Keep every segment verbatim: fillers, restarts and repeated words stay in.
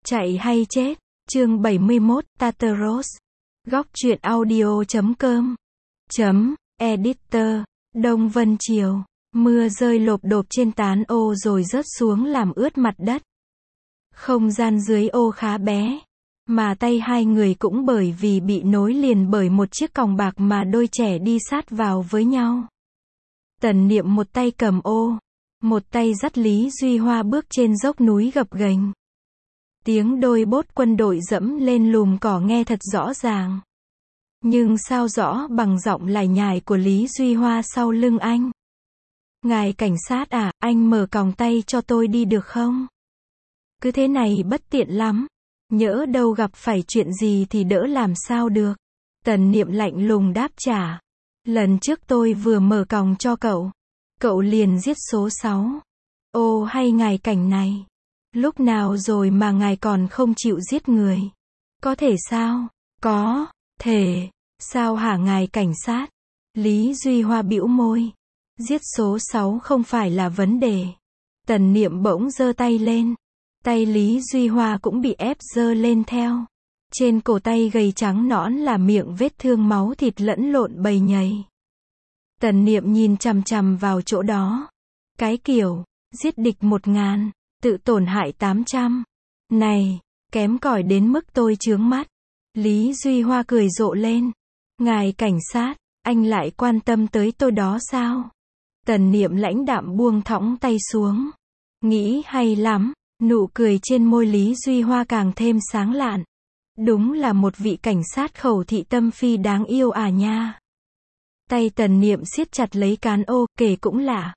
Chạy hay chết, chương bảy mươi mốt, Tartaros. Góc truyện audio chấm com. Chấm, editor, Đông Vân Triều. Mưa rơi lộp độp trên tán ô rồi rớt xuống làm ướt mặt đất. Không gian dưới ô khá bé, mà tay hai người cũng bởi vì bị nối liền bởi một chiếc còng bạc mà đôi trẻ đi sát vào với nhau. Tần Niệm một tay cầm ô, một tay dắt Lý Duy Hoa bước trên dốc núi gập ghềnh. Tiếng đôi bốt quân đội dẫm lên lùm cỏ nghe thật rõ ràng. Nhưng sao rõ bằng giọng lải nhải của Lý Duy Hoa sau lưng anh. Ngài cảnh sát à, anh mở còng tay cho tôi đi được không? Cứ thế này bất tiện lắm. Nhỡ đâu gặp phải chuyện gì thì đỡ làm sao được. Tần Niệm lạnh lùng đáp trả. Lần trước tôi vừa mở còng cho cậu, cậu liền giết số sáu. Ô hay ngài cảnh này, lúc nào rồi mà ngài còn không chịu giết người? Có thể sao? Có thể. Sao hả ngài cảnh sát? Lý Duy Hoa bĩu môi. Giết số sáu không phải là vấn đề. Tần Niệm bỗng giơ tay lên. Tay Lý Duy Hoa cũng bị ép giơ lên theo. Trên cổ tay gầy trắng nõn là miệng vết thương máu thịt lẫn lộn bầy nhầy. Tần Niệm nhìn chằm chằm vào chỗ đó. Cái kiểu, giết địch một ngàn, tự tổn hại tám trăm. Này, kém cỏi đến mức tôi chướng mắt. Lý Duy Hoa cười rộ lên. Ngài cảnh sát, anh lại quan tâm tới tôi đó sao? Tần Niệm lãnh đạm buông thõng tay xuống. Nghĩ hay lắm, nụ cười trên môi Lý Duy Hoa càng thêm sáng lạn. Đúng là một vị cảnh sát khẩu thị tâm phi đáng yêu à nha. Tay Tần Niệm siết chặt lấy cán ô, kể cũng lạ.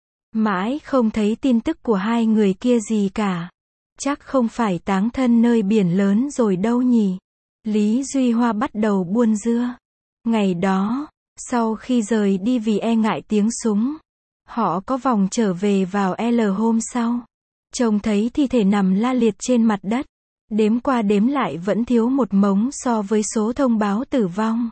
Mãi không thấy tin tức của hai người kia gì cả. Chắc không phải táng thân nơi biển lớn rồi đâu nhỉ. Lý Duy Hoa bắt đầu buôn dưa. Ngày đó, sau khi rời đi vì e ngại tiếng súng, họ có vòng trở về vào L hôm sau. Trông thấy thi thể nằm la liệt trên mặt đất. Đếm qua đếm lại vẫn thiếu một mống so với số thông báo tử vong.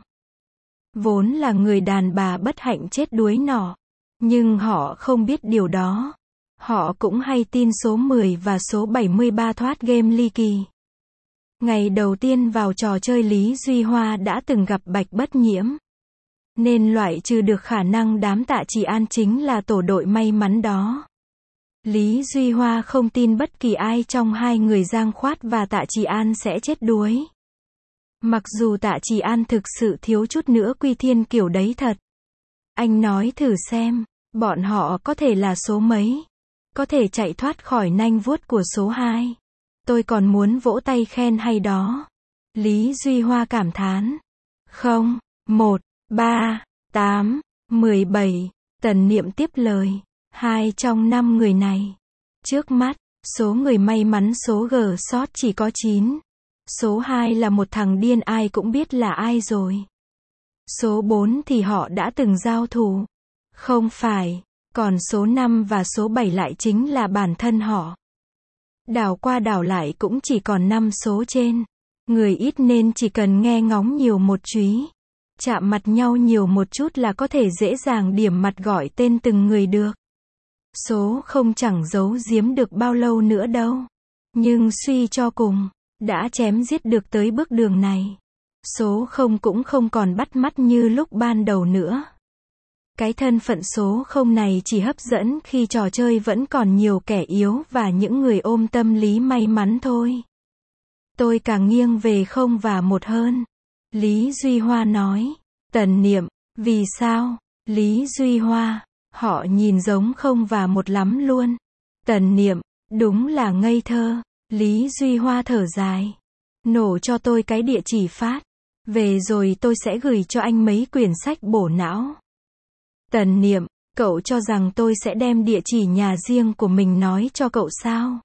Vốn là người đàn bà bất hạnh chết đuối nọ. Nhưng họ không biết điều đó. Họ cũng hay tin số mười và số bảy mươi ba thoát game ly kỳ. Ngày đầu tiên vào trò chơi Lý Duy Hoa đã từng gặp Bạch Bất Nhiễm. Nên loại trừ được khả năng đám Tạ Trì An chính là tổ đội may mắn đó. Lý Duy Hoa không tin bất kỳ ai trong hai người Giang Khoát và Tạ Trì An sẽ chết đuối. Mặc dù Tạ Trì An thực sự thiếu chút nữa quy thiên kiểu đấy thật. Anh nói thử xem, bọn họ có thể là số mấy? Có thể chạy thoát khỏi nanh vuốt của số hai. Tôi còn muốn vỗ tay khen hay đó. Lý Duy Hoa cảm thán. Không, một, ba, tám, mười bảy. Tần Niệm tiếp lời. Hai trong năm người này. Trước mắt, số người may mắn số G sót chỉ có chín. Số hai là một thằng điên ai cũng biết là ai rồi. Số bốn thì họ đã từng giao thủ. Không phải, còn số năm và số bảy lại chính là bản thân họ. Đảo qua đảo lại cũng chỉ còn năm số trên. Người ít nên chỉ cần nghe ngóng nhiều một chúy. Chạm mặt nhau nhiều một chút là có thể dễ dàng điểm mặt gọi tên từng người được. Số không chẳng giấu giếm được bao lâu nữa đâu. Nhưng suy cho cùng, đã chém giết được tới bước đường này. Số không cũng không còn bắt mắt như lúc ban đầu nữa. Cái thân phận số không này chỉ hấp dẫn khi trò chơi vẫn còn nhiều kẻ yếu và những người ôm tâm lý may mắn thôi. Tôi càng nghiêng về không và một hơn. Lý Duy Hoa nói. Tần Niệm, vì sao? Lý Duy Hoa, họ nhìn giống không và một lắm luôn. Tần Niệm, đúng là ngây thơ. Lý Duy Hoa thở dài. Nổ cho tôi cái địa chỉ phát. Về rồi tôi sẽ gửi cho anh mấy quyển sách bổ não. Tần Niệm, cậu cho rằng tôi sẽ đem địa chỉ nhà riêng của mình nói cho cậu sao?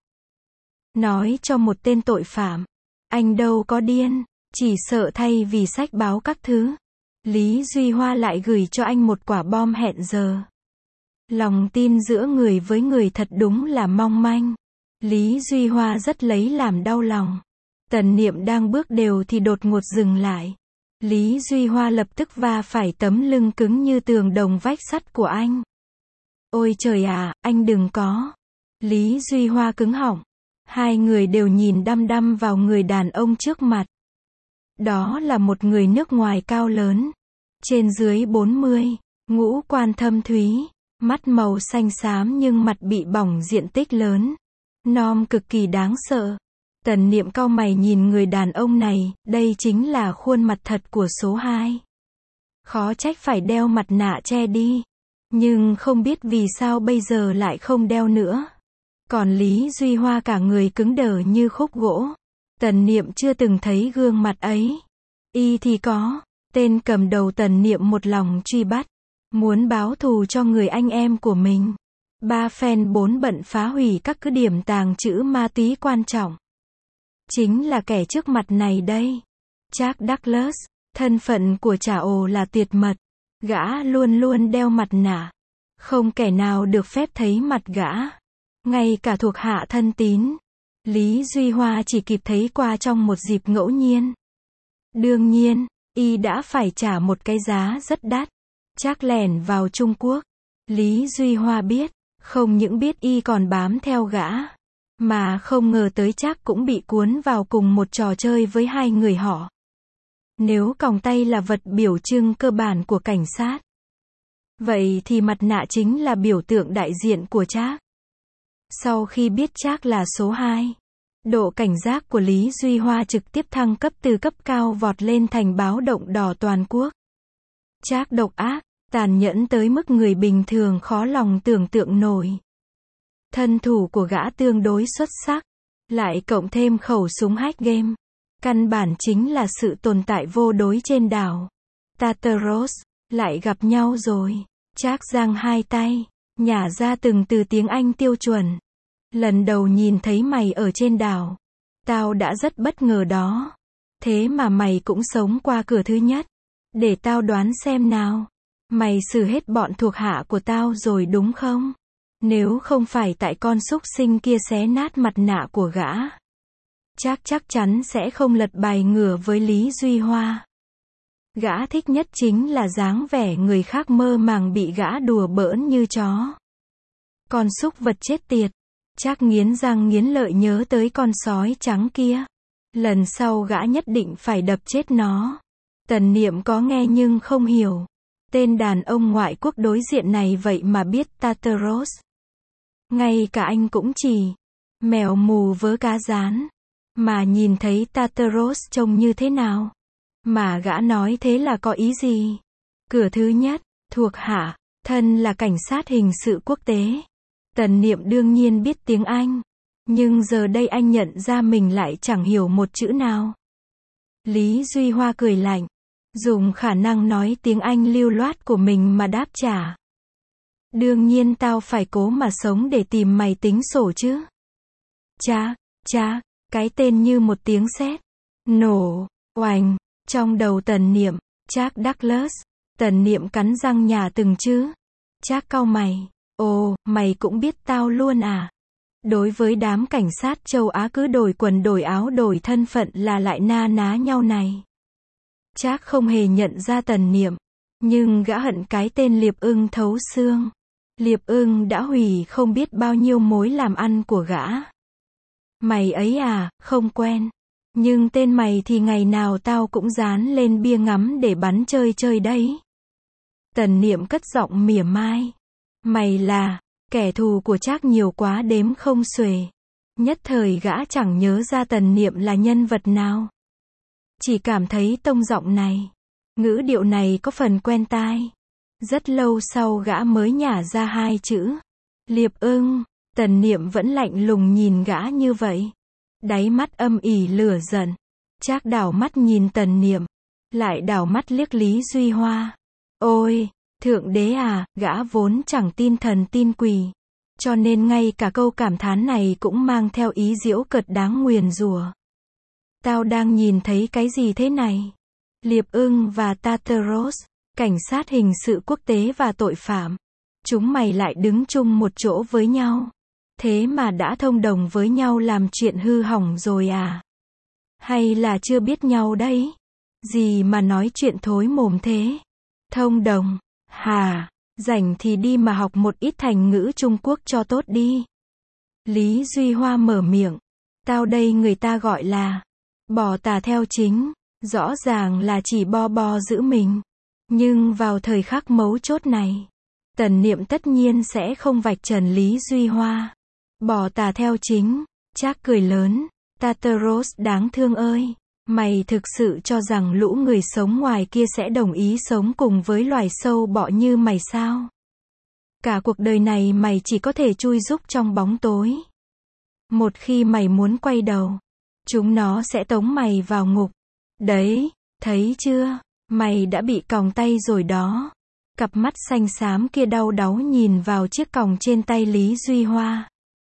Nói cho một tên tội phạm. Anh đâu có điên, chỉ sợ thay vì sách báo các thứ. Lý Duy Hoa lại gửi cho anh một quả bom hẹn giờ. Lòng tin giữa người với người thật đúng là mong manh. Lý Duy Hoa rất lấy làm đau lòng. Tần Niệm đang bước đều thì đột ngột dừng lại. Lý Duy Hoa lập tức va phải tấm lưng cứng như tường đồng vách sắt của anh. Ôi trời à, anh đừng có. Lý Duy Hoa cứng họng. Hai người đều nhìn đăm đăm vào người đàn ông trước mặt. Đó là một người nước ngoài cao lớn, trên dưới bốn mươi, ngũ quan thâm thúy, mắt màu xanh xám nhưng mặt bị bỏng diện tích lớn, nom cực kỳ đáng sợ. Tần Niệm cau mày nhìn người đàn ông này, đây chính là khuôn mặt thật của số hai. Khó trách phải đeo mặt nạ che đi, nhưng không biết vì sao bây giờ lại không đeo nữa. Còn Lý Duy Hoa cả người cứng đờ như khúc gỗ. Tần Niệm chưa từng thấy gương mặt ấy. Y thì có. Tên cầm đầu Tần Niệm một lòng truy bắt, muốn báo thù cho người anh em của mình. Ba phen bốn bận phá hủy các cứ điểm tàng trữ ma túy quan trọng. Chính là kẻ trước mặt này đây. Jack Douglas. Thân phận của Trà Ồ là tuyệt mật. Gã luôn luôn đeo mặt nạ. Không kẻ nào được phép thấy mặt gã. Ngay cả thuộc hạ thân tín. Lý Duy Hoa chỉ kịp thấy qua trong một dịp ngẫu nhiên. Đương nhiên, y đã phải trả một cái giá rất đắt. Trác lẻn vào Trung Quốc. Lý Duy Hoa biết, không những biết y còn bám theo gã, mà không ngờ tới Trác cũng bị cuốn vào cùng một trò chơi với hai người họ. Nếu còng tay là vật biểu trưng cơ bản của cảnh sát, vậy thì mặt nạ chính là biểu tượng đại diện của Trác. Sau khi biết Trác là số hai, độ cảnh giác của Lý Duy Hoa trực tiếp thăng cấp từ cấp cao vọt lên thành báo động đỏ toàn quốc. Trác độc ác, tàn nhẫn tới mức người bình thường khó lòng tưởng tượng nổi. Thân thủ của gã tương đối xuất sắc, lại cộng thêm khẩu súng hack game. Căn bản chính là sự tồn tại vô đối trên đảo Tartarus. Lại gặp nhau rồi. Trác giang hai tay, nhả ra từng từ tiếng Anh tiêu chuẩn. Lần đầu nhìn thấy mày ở trên đảo, tao đã rất bất ngờ đó. Thế mà mày cũng sống qua cửa thứ nhất. Để tao đoán xem nào. Mày xử hết bọn thuộc hạ của tao rồi đúng không? Nếu không phải tại con súc sinh kia xé nát mặt nạ của gã, Trác chắc chắn sẽ không lật bài ngửa với Lý Duy Hoa. Gã thích nhất chính là dáng vẻ người khác mơ màng bị gã đùa bỡn như chó. Con súc vật chết tiệt. Trác nghiến răng nghiến lợi nhớ tới con sói trắng kia. Lần sau gã nhất định phải đập chết nó. Tần Niệm có nghe nhưng không hiểu. Tên đàn ông ngoại quốc đối diện này vậy mà biết Tartarus. Ngay cả anh cũng chỉ mèo mù vớ cá rán mà nhìn thấy Tartarus trông như thế nào. Mà gã nói thế là có ý gì? Cửa thứ nhất, thuộc hạ, thân là cảnh sát hình sự quốc tế. Tần Niệm đương nhiên biết tiếng Anh. Nhưng giờ đây anh nhận ra mình lại chẳng hiểu một chữ nào. Lý Duy Hoa cười lạnh, dùng khả năng nói tiếng Anh lưu loát của mình mà đáp trả. Đương nhiên tao phải cố mà sống để tìm mày tính sổ chứ. Chà, chà, cái tên như một tiếng sét nổ, oành, trong đầu Tần Niệm. Jack Douglas. Tần Niệm cắn răng nhả từng chữ. Trác cau mày. Ồ, mày cũng biết tao luôn à? Đối với đám cảnh sát châu Á cứ đổi quần đổi áo đổi thân phận là lại na ná nhau này. Trác không hề nhận ra Tần Niệm, nhưng gã hận cái tên Liệp Ưng thấu xương. Liệp Ưng đã hủy không biết bao nhiêu mối làm ăn của gã. Mày ấy à, không quen. Nhưng tên mày thì ngày nào tao cũng dán lên bia ngắm để bắn chơi chơi đấy. Tần Niệm cất giọng mỉa mai. Mày là kẻ thù của Trác nhiều quá đếm không xuể. Nhất thời gã chẳng nhớ ra Tần Niệm là nhân vật nào. Chỉ cảm thấy tông giọng này, ngữ điệu này có phần quen tai. Rất lâu sau gã mới nhả ra hai chữ. Liệp Ưng. Tần Niệm vẫn lạnh lùng nhìn gã như vậy. Đáy mắt âm ỉ lửa giận. Trác đảo mắt nhìn Tần Niệm, lại đảo mắt liếc Lý Duy Hoa. Ôi, thượng đế à, gã vốn chẳng tin thần tin quỷ. Cho nên ngay cả câu cảm thán này cũng mang theo ý giễu cợt đáng nguyền rủa. Tao đang nhìn thấy cái gì thế này? Liệp Ưng và Tartarus, cảnh sát hình sự quốc tế và tội phạm. Chúng mày lại đứng chung một chỗ với nhau. Thế mà đã thông đồng với nhau làm chuyện hư hỏng rồi à? Hay là chưa biết nhau đấy? Gì mà nói chuyện thối mồm thế? Thông đồng? Hà, rảnh thì đi mà học một ít thành ngữ Trung Quốc cho tốt đi. Lý Duy Hoa mở miệng. Tao đây người ta gọi là bỏ tà theo chính, rõ ràng là chỉ bo bo giữ mình. Nhưng vào thời khắc mấu chốt này, Tần Niệm tất nhiên sẽ không vạch trần Lý Duy Hoa. Bỏ tà theo chính, Trác cười lớn, Tartaros đáng thương ơi, mày thực sự cho rằng lũ người sống ngoài kia sẽ đồng ý sống cùng với loài sâu bọ như mày sao? Cả cuộc đời này mày chỉ có thể chui rúc trong bóng tối. Một khi mày muốn quay đầu, chúng nó sẽ tống mày vào ngục. Đấy, thấy chưa, mày đã bị còng tay rồi đó. Cặp mắt xanh xám kia đau đáu nhìn vào chiếc còng trên tay Lý Duy Hoa.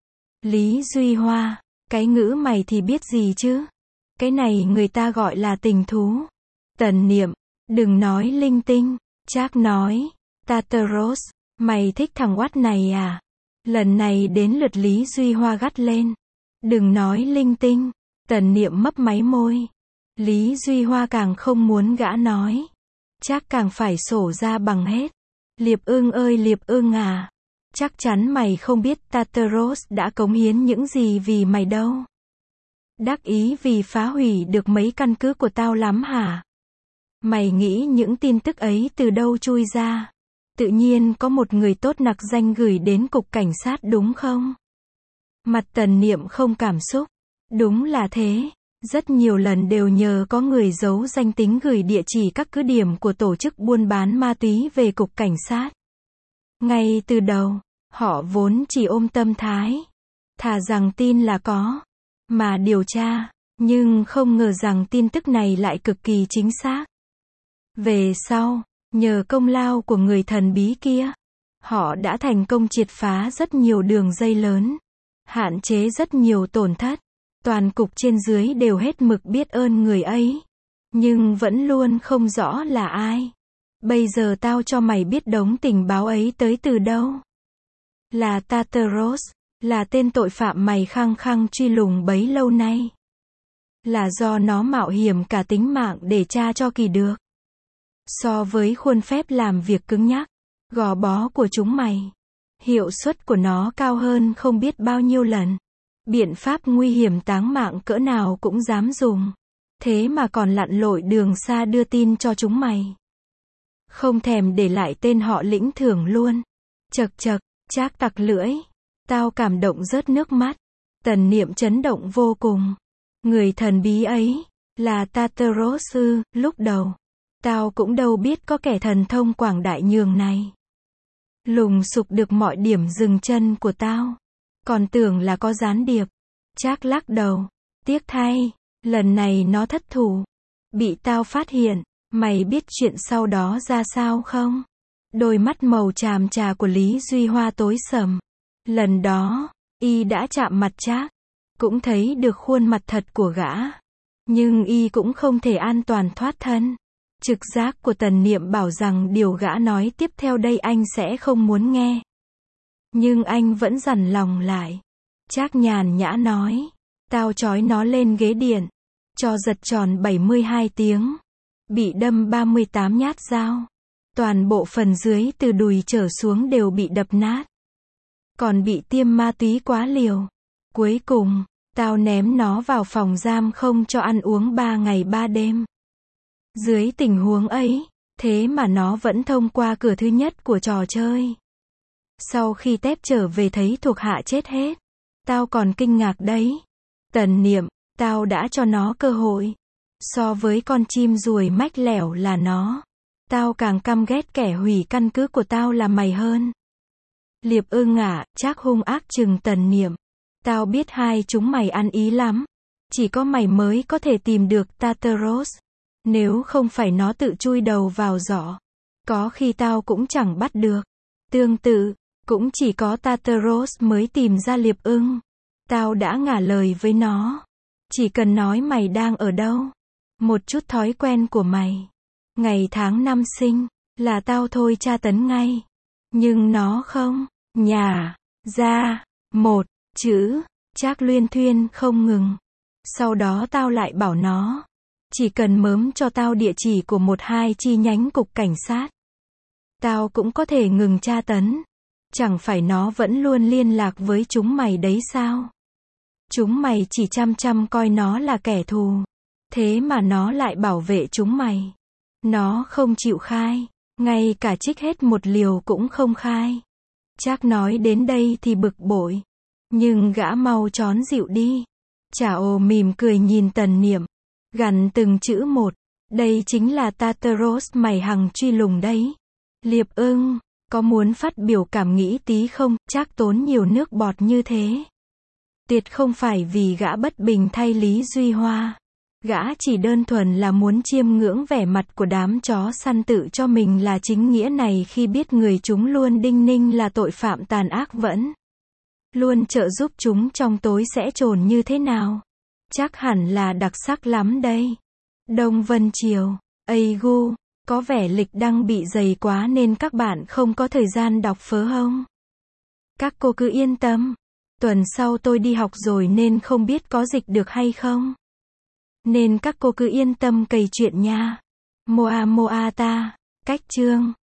Lý Duy Hoa, cái ngữ mày thì biết gì chứ? Cái này người ta gọi là tình thú. Tần Niệm, đừng nói linh tinh. Trác nói, Tartaros, mày thích thằng oát này à? Lần này đến lượt Lý Duy Hoa gắt lên. Đừng nói linh tinh. Tần Niệm mấp máy môi. Lý Duy Hoa càng không muốn gã nói. Trác càng phải sổ ra bằng hết. Liệp Ưng ơi Liệp Ưng à, chắc chắn mày không biết Tartaros đã cống hiến những gì vì mày đâu. Đắc ý vì phá hủy được mấy căn cứ của tao lắm hả? Mày nghĩ những tin tức ấy từ đâu chui ra? Tự nhiên có một người tốt nặc danh gửi đến cục cảnh sát đúng không? Mặt Tần Niệm không cảm xúc. Đúng là thế. Rất nhiều lần đều nhờ có người giấu danh tính gửi địa chỉ các cứ điểm của tổ chức buôn bán ma túy về cục cảnh sát. Ngay từ đầu, họ vốn chỉ ôm tâm thái, thà rằng tin là có, mà điều tra, nhưng không ngờ rằng tin tức này lại cực kỳ chính xác. Về sau, nhờ công lao của người thần bí kia, họ đã thành công triệt phá rất nhiều đường dây lớn, hạn chế rất nhiều tổn thất. Toàn cục trên dưới đều hết mực biết ơn người ấy, nhưng vẫn luôn không rõ là ai. Bây giờ tao cho mày biết đống tình báo ấy tới từ đâu. Là Tartaros, là tên tội phạm mày khăng khăng truy lùng bấy lâu nay. Là do nó mạo hiểm cả tính mạng để tra cho kỳ được. So với khuôn phép làm việc cứng nhắc, gò bó của chúng mày, hiệu suất của nó cao hơn không biết bao nhiêu lần. Biện pháp nguy hiểm táng mạng cỡ nào cũng dám dùng. Thế mà còn lặn lội đường xa đưa tin cho chúng mày. Không thèm để lại tên họ lĩnh thưởng luôn. Chật chật, Trác tặc lưỡi. Tao cảm động rớt nước mắt. Tần Niệm chấn động vô cùng. Người thần bí ấy, là Tartaros ư? Lúc đầu, tao cũng đâu biết có kẻ thần thông quảng đại nhường này. Lùng sục được mọi điểm dừng chân của tao. Còn tưởng là có gián điệp. Trác lắc đầu. Tiếc thay, lần này nó thất thủ. Bị tao phát hiện. Mày biết chuyện sau đó ra sao không? Đôi mắt màu chàm chà của Lý Duy Hoa tối sầm. Lần đó, y đã chạm mặt Trác, cũng thấy được khuôn mặt thật của gã. Nhưng y cũng không thể an toàn thoát thân. Trực giác của Tần Niệm bảo rằng điều gã nói tiếp theo đây anh sẽ không muốn nghe. Nhưng anh vẫn dằn lòng lại. Trác nhàn nhã nói, tao trói nó lên ghế điện, cho giật tròn bảy mươi hai tiếng. Bị đâm ba mươi tám nhát dao. Toàn bộ phần dưới từ đùi trở xuống đều bị đập nát. Còn bị tiêm ma túy quá liều. Cuối cùng, tao ném nó vào phòng giam không cho ăn uống ba ngày ba đêm. Dưới tình huống ấy, thế mà nó vẫn thông qua cửa thứ nhất của trò chơi. Sau khi tép trở về thấy thuộc hạ chết hết, tao còn kinh ngạc đấy. Tần Niệm, tao đã cho nó cơ hội. So với con chim ruồi mách lẻo là nó, tao càng căm ghét kẻ hủy căn cứ của tao là mày hơn. Liệp Ưng à, Trác hung ác trừng Tần Niệm. Tao biết hai chúng mày ăn ý lắm. Chỉ có mày mới có thể tìm được Tartaros. Nếu không phải nó tự chui đầu vào giỏ, có khi tao cũng chẳng bắt được. Tương tự, cũng chỉ có Tartaros mới tìm ra Liệp Ưng. Tao đã ngả lời với nó. Chỉ cần nói mày đang ở đâu, một chút thói quen của mày, ngày tháng năm sinh, là tao thôi tra tấn ngay. Nhưng nó không, nhả ra một chữ. Trác luyên thuyên không ngừng. Sau đó tao lại bảo nó, chỉ cần mớm cho tao địa chỉ của một hai chi nhánh cục cảnh sát, tao cũng có thể ngừng tra tấn. Chẳng phải nó vẫn luôn liên lạc với chúng mày đấy sao? Chúng mày chỉ chăm chăm coi nó là kẻ thù. Thế mà nó lại bảo vệ chúng mày. Nó không chịu khai. Ngay cả trích hết một liều cũng không khai. Trác nói đến đây thì bực bội. Nhưng gã mau trón dịu đi. Chảo mỉm cười nhìn Tần Niệm. Gằn từng chữ một. Đây chính là Tartaros mày hằng truy lùng đấy. Liệp Ưng, có muốn phát biểu cảm nghĩ tí không? Trác tốn nhiều nước bọt như thế. Tuyệt không phải vì gã bất bình thay Lý Duy Hoa. Gã chỉ đơn thuần là muốn chiêm ngưỡng vẻ mặt của đám chó săn tự cho mình là chính nghĩa này khi biết người chúng luôn đinh ninh là tội phạm tàn ác vẫn luôn trợ giúp chúng trong tối sẽ trồn như thế nào. Chắc hẳn là đặc sắc lắm đây. Đông Vân Triều, ây gu, có vẻ lịch đăng bị dày quá nên các bạn không có thời gian đọc phớ không? Các cô cứ yên tâm. Tuần sau tôi đi học rồi nên không biết có dịch được hay không. Nên các cô cứ yên tâm cày chuyện nha. Moa Moa ta, cách chương.